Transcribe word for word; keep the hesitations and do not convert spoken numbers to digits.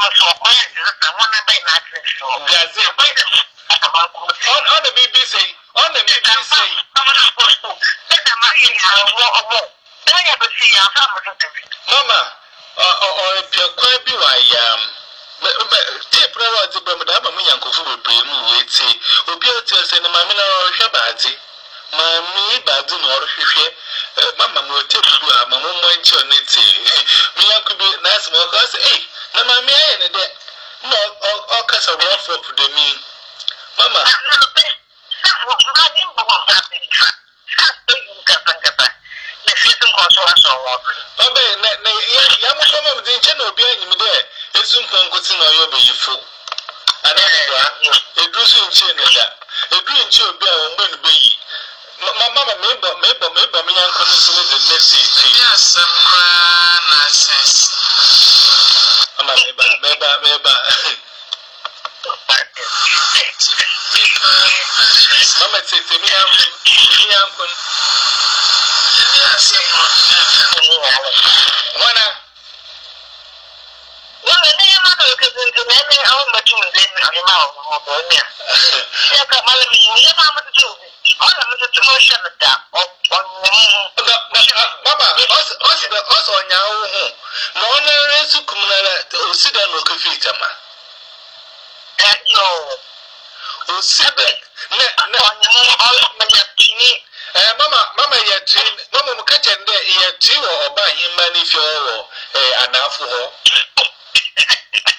so quiet is someone by nothing. So, yes, on the B B C, on the B B C, Mama, or if you're quite be why, um, take priority, but Madame Yanko will bring me, say, will be able to send my mineral shabati. My me, Badun or Fife, Mamma will take you a mamma went to it. Me, I could be nice more cause, eh? No, my man, and that no, all kinds of work for the me. Mamma, the system also has some work. Obey, Yamama didn't know being me there. It's soon concluding on your baby full. And I do soon change that. A green chill bear will be. Mama, maybe, maybe, maybe, me and Consul the message. Yes, nonsense. Mama, maybe, maybe, maybe. Mama says, me and me and Mona. Well, the name of the cousin to many own machines in the mouth of Bonia. Yeah, come on, you know, to all of the motion of that. Mama, also now, no one is to come to sit down with a feature. No, who said that? Mama, Mama, yet, Mama, catch and there, yet, two or buy him money for an hour.